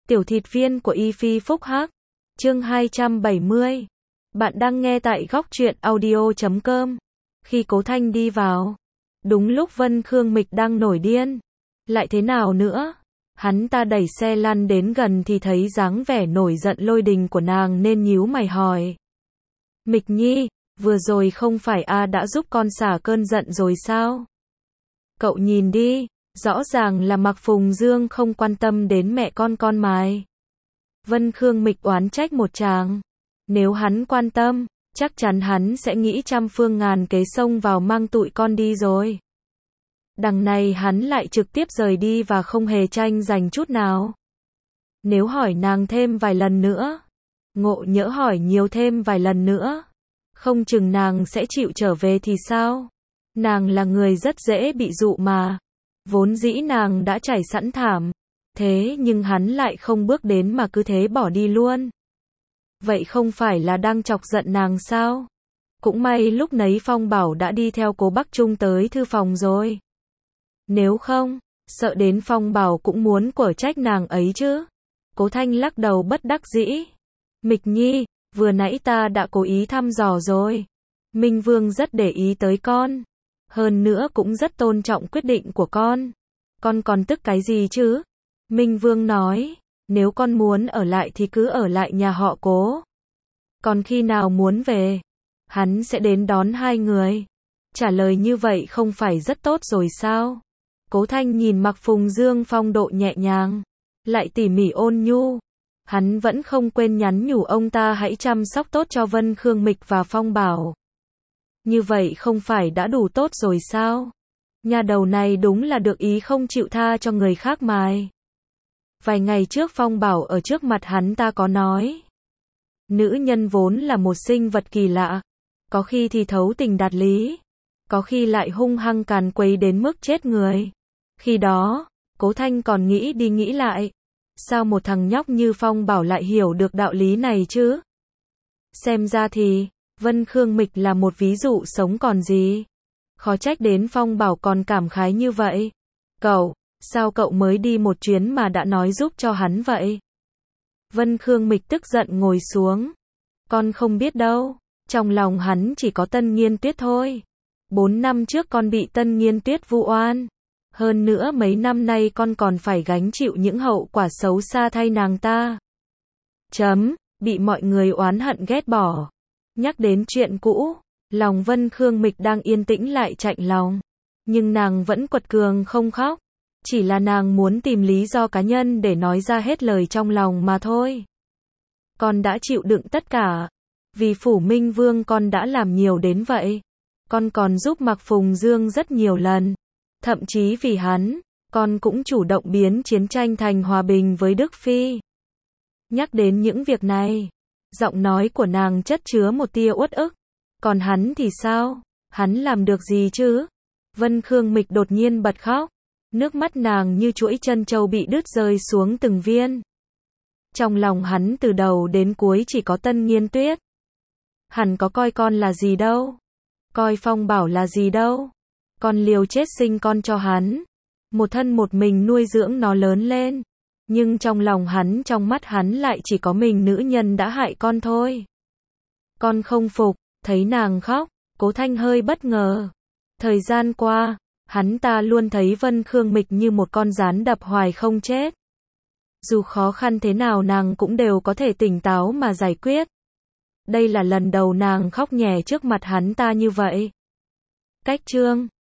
Tiểu thịt viên của Y Phi Phúc Hắc. Chương 270. Bạn đang nghe tại góc truyện audio.com. Khi Cố Thanh đi vào, đúng lúc Vân Khương Mịch đang nổi điên. Lại thế nào nữa? Hắn ta đẩy xe lăn đến gần thì thấy dáng vẻ nổi giận lôi đình của nàng nên nhíu mày hỏi. Mịch Nhi, vừa rồi không phải đã giúp con xả cơn giận rồi sao? Cậu nhìn đi, rõ ràng là Mạc Phùng Dương không quan tâm đến mẹ con mài. Vân Khương Mịch oán trách một tràng. Nếu hắn quan tâm, chắc chắn hắn sẽ nghĩ trăm phương ngàn kế xông vào mang tụi con đi rồi. Đằng này hắn lại trực tiếp rời đi và không hề tranh giành chút nào. Nếu hỏi nàng thêm vài lần nữa, ngộ nhỡ hỏi nhiều thêm vài lần nữa, không chừng nàng sẽ chịu trở về thì sao? Nàng là người rất dễ bị dụ mà. Vốn dĩ nàng đã trải sẵn thảm. Thế nhưng hắn lại không bước đến mà cứ thế bỏ đi luôn. Vậy không phải là đang chọc giận nàng sao? Cũng may lúc nấy Phong Bảo đã đi theo Cố Bắc Trung tới thư phòng rồi. Nếu không, sợ đến Phong Bảo cũng muốn quở trách nàng ấy chứ. Cố Thanh lắc đầu bất đắc dĩ. Mịch Nhi, vừa nãy ta đã cố ý thăm dò rồi. Minh Vương rất để ý tới con. Hơn nữa cũng rất tôn trọng quyết định của con. Con còn tức cái gì chứ? Minh Vương nói, nếu con muốn ở lại thì cứ ở lại nhà họ Cố. Còn khi nào muốn về, hắn sẽ đến đón hai người. Trả lời như vậy không phải rất tốt rồi sao? Cố Thanh nhìn Mạc Phùng Dương phong độ nhẹ nhàng, lại tỉ mỉ ôn nhu. Hắn vẫn không quên nhắn nhủ ông ta hãy chăm sóc tốt cho Vân Khương Mịch và Phong Bảo. Như vậy không phải đã đủ tốt rồi sao? Nhà đầu này đúng là được ý không chịu tha cho người khác mài. Vài ngày trước Phong Bảo ở trước mặt hắn ta có nói. Nữ nhân vốn là một sinh vật kỳ lạ. Có khi thì thấu tình đạt lý. Có khi lại hung hăng càn quấy đến mức chết người. Khi đó, Cố Thanh còn nghĩ đi nghĩ lại. Sao một thằng nhóc như Phong Bảo lại hiểu được đạo lý này chứ? Xem ra thì, Vân Khương Mịch là một ví dụ sống còn gì. Khó trách đến Phong Bảo còn cảm khái như vậy. Cậu, sao cậu mới đi một chuyến mà đã nói giúp cho hắn vậy? Vân Khương Mịch tức giận ngồi xuống. Con không biết đâu, trong lòng hắn chỉ có Tân Nghiên Tuyết thôi. 4 năm trước con bị Tân Nghiên Tuyết vu oan. Hơn nữa mấy năm nay con còn phải gánh chịu những hậu quả xấu xa thay nàng ta. Bị mọi người oán hận ghét bỏ. Nhắc đến chuyện cũ, lòng Vân Khương Mịch đang yên tĩnh lại chạnh lòng. Nhưng nàng vẫn quật cường không khóc. Chỉ là nàng muốn tìm lý do cá nhân để nói ra hết lời trong lòng mà thôi. Con đã chịu đựng tất cả. Vì Phủ Minh Vương con đã làm nhiều đến vậy. Con còn giúp Mạc Phùng Dương rất nhiều lần. Thậm chí vì hắn, con cũng chủ động biến chiến tranh thành hòa bình với Đức Phi. Nhắc đến những việc này, giọng nói của nàng chất chứa một tia uất ức. Còn hắn thì sao? Hắn làm được gì chứ? Vân Khương Mịch đột nhiên bật khóc. Nước mắt nàng như chuỗi trân châu bị đứt rơi xuống từng viên. Trong lòng hắn từ đầu đến cuối chỉ có Tân Nghiên Tuyết. Hắn có coi con là gì đâu. Coi Phong Bảo là gì đâu. Con liều chết sinh con cho hắn. Một thân một mình nuôi dưỡng nó lớn lên. Nhưng trong lòng hắn, trong mắt hắn lại chỉ có mình nữ nhân đã hại con thôi. Con không phục. Thấy nàng khóc, Cố Thanh hơi bất ngờ. Thời gian qua, hắn ta luôn thấy Vân Khương Mịch như một con gián đập hoài không chết. Dù khó khăn thế nào nàng cũng đều có thể tỉnh táo mà giải quyết. Đây là lần đầu nàng khóc nhè trước mặt hắn ta như vậy. Cách chương